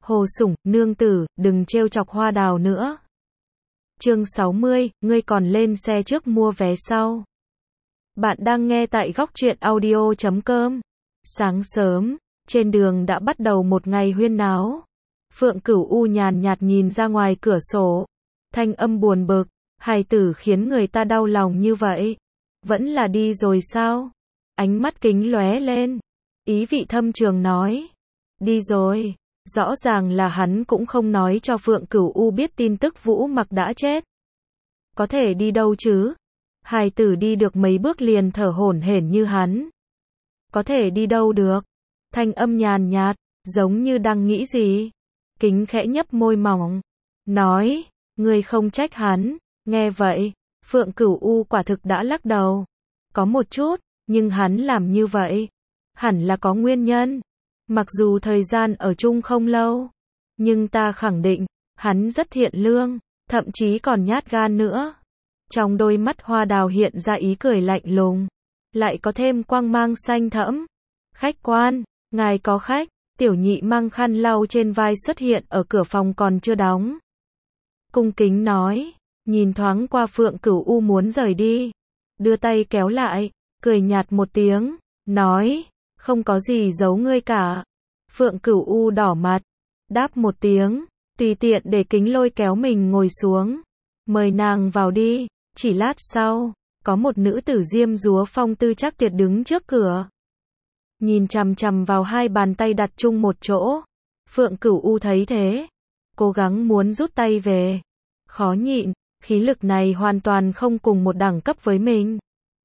Hồ Sủng, nương tử, đừng trêu chọc Hoa Đào nữa. Chương 60, ngươi còn lên xe trước mua vé sau. Bạn đang nghe tại góc truyện audio.com. Sáng sớm, trên đường đã bắt đầu một ngày huyên náo. Phượng Cửu U nhàn nhạt nhìn ra ngoài cửa sổ. Thanh âm buồn bực, hài tử khiến người ta đau lòng như vậy. Vẫn là đi rồi sao? Ánh mắt kính lóe lên. Ý vị thâm trường nói. Đi rồi. Rõ ràng là hắn cũng không nói cho Phượng Cửu U biết tin tức Vũ Mặc đã chết. Có thể đi đâu chứ? Hài tử đi được mấy bước liền thở hổn hển như hắn. Có thể đi đâu được? Thanh âm nhàn nhạt, giống như đang nghĩ gì. Kính khẽ nhấp môi mỏng. Nói, ngươi không trách hắn. Nghe vậy, Phượng Cửu U quả thực đã lắc đầu. Có một chút, nhưng hắn làm như vậy. Hẳn là có nguyên nhân. Mặc dù thời gian ở chung không lâu, nhưng ta khẳng định, hắn rất thiện lương, thậm chí còn nhát gan nữa. Trong đôi mắt Hoa Đào hiện ra ý cười lạnh lùng, lại có thêm quang mang xanh thẫm. Khách quan, ngài có khách. Tiểu nhị mang khăn lau trên vai xuất hiện ở cửa phòng còn chưa đóng. Cung kính nói, nhìn thoáng qua Phượng Cửu U muốn rời đi. Đưa tay kéo lại, cười nhạt một tiếng, nói, không có gì giấu ngươi cả. Phượng Cửu U đỏ mặt, đáp một tiếng, tùy tiện để Kính lôi kéo mình ngồi xuống. Mời nàng vào đi. Chỉ lát sau, có một nữ tử diêm dúa phong tư chắc tuyệt đứng trước cửa. Nhìn chằm chằm vào hai bàn tay đặt chung một chỗ. Phượng Cửu U thấy thế, cố gắng muốn rút tay về. Khó nhịn, khí lực này hoàn toàn không cùng một đẳng cấp với mình.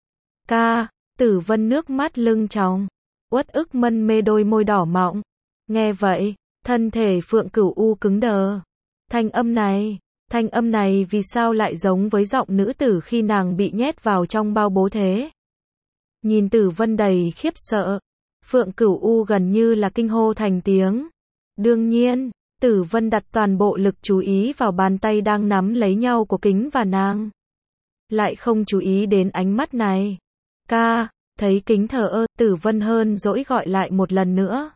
Ca, Tử Vân nước mắt lưng tròng, uất ức mân mê đôi môi đỏ mọng. Nghe vậy, thân thể Phượng Cửu U cứng đờ. Thanh âm này vì sao lại giống với giọng nữ tử khi nàng bị nhét vào trong bao bố thế? Nhìn Tử Vân đầy khiếp sợ, Phượng Cửu U gần như là kinh hô thành tiếng. Đương nhiên, Tử Vân đặt toàn bộ lực chú ý vào bàn tay đang nắm lấy nhau của Kính và nàng. Lại không chú ý đến ánh mắt này. Ca, thấy Kính thờ ơ, Tử Vân hơn dỗi gọi lại một lần nữa.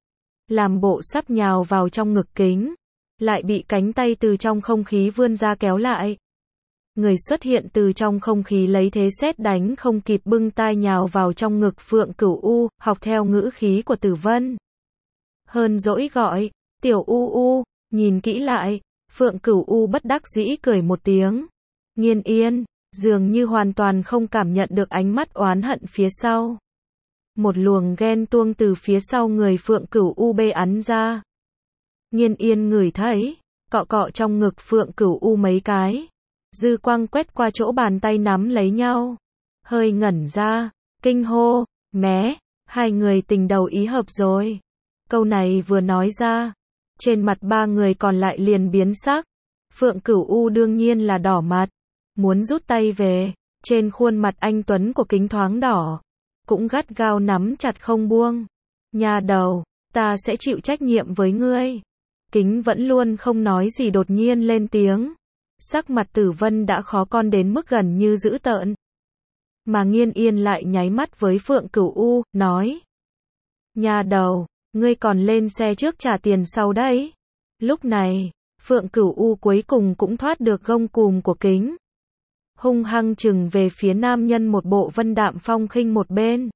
Làm bộ sắp nhào vào trong ngực Kính, lại bị cánh tay từ trong không khí vươn ra kéo lại. Người xuất hiện từ trong không khí lấy thế sét đánh không kịp bưng tai nhào vào trong ngực Phượng Cửu U, học theo ngữ khí của Tử Vân. Hơn dỗi gọi, Tiểu U U, nhìn kỹ lại, Phượng Cửu U bất đắc dĩ cười một tiếng. Nghiên Yên, dường như hoàn toàn không cảm nhận được ánh mắt oán hận phía sau. Một luồng ghen tuông từ phía sau người Phượng Cửu U bê ắn ra. Nghiên Yên ngửi thấy, cọ cọ trong ngực Phượng Cửu U mấy cái. Dư quang quét qua chỗ bàn tay nắm lấy nhau. Hơi ngẩn ra, kinh hô, mé, hai người tình đầu ý hợp rồi. Câu này vừa nói ra, trên mặt ba người còn lại liền biến sắc. Phượng Cửu U đương nhiên là đỏ mặt, muốn rút tay về, trên khuôn mặt anh tuấn của Kính thoáng đỏ, cũng gắt gao nắm chặt không buông. Nhà đầu, ta sẽ chịu trách nhiệm với ngươi. Kính vẫn luôn không nói gì đột nhiên lên tiếng. Sắc mặt Tử Vân đã khó coi đến mức gần như dữ tợn. Mà Nghiên Yên lại nháy mắt với Phượng Cửu U, nói. Nhà đầu, ngươi còn lên xe trước trả tiền sau đấy. Lúc này, Phượng Cửu U cuối cùng cũng thoát được gông cùm của Kính. Hung hăng chừng về phía nam nhân một bộ vân đạm phong khinh một bên.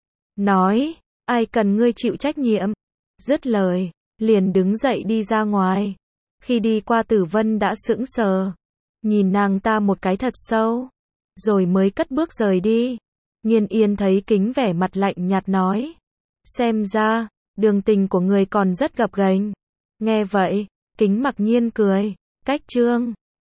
Nói, ai cần ngươi chịu trách nhiệm. Dứt lời, liền đứng dậy đi ra ngoài. Khi đi qua Tử Vân đã sững sờ, nhìn nàng ta một cái thật sâu, rồi mới cất bước rời đi. Nghiên Yên thấy Kính vẻ mặt lạnh nhạt nói, xem ra, đường tình của người còn rất gập ghềnh. Nghe vậy, Kính mặc nhiên cười, cách chương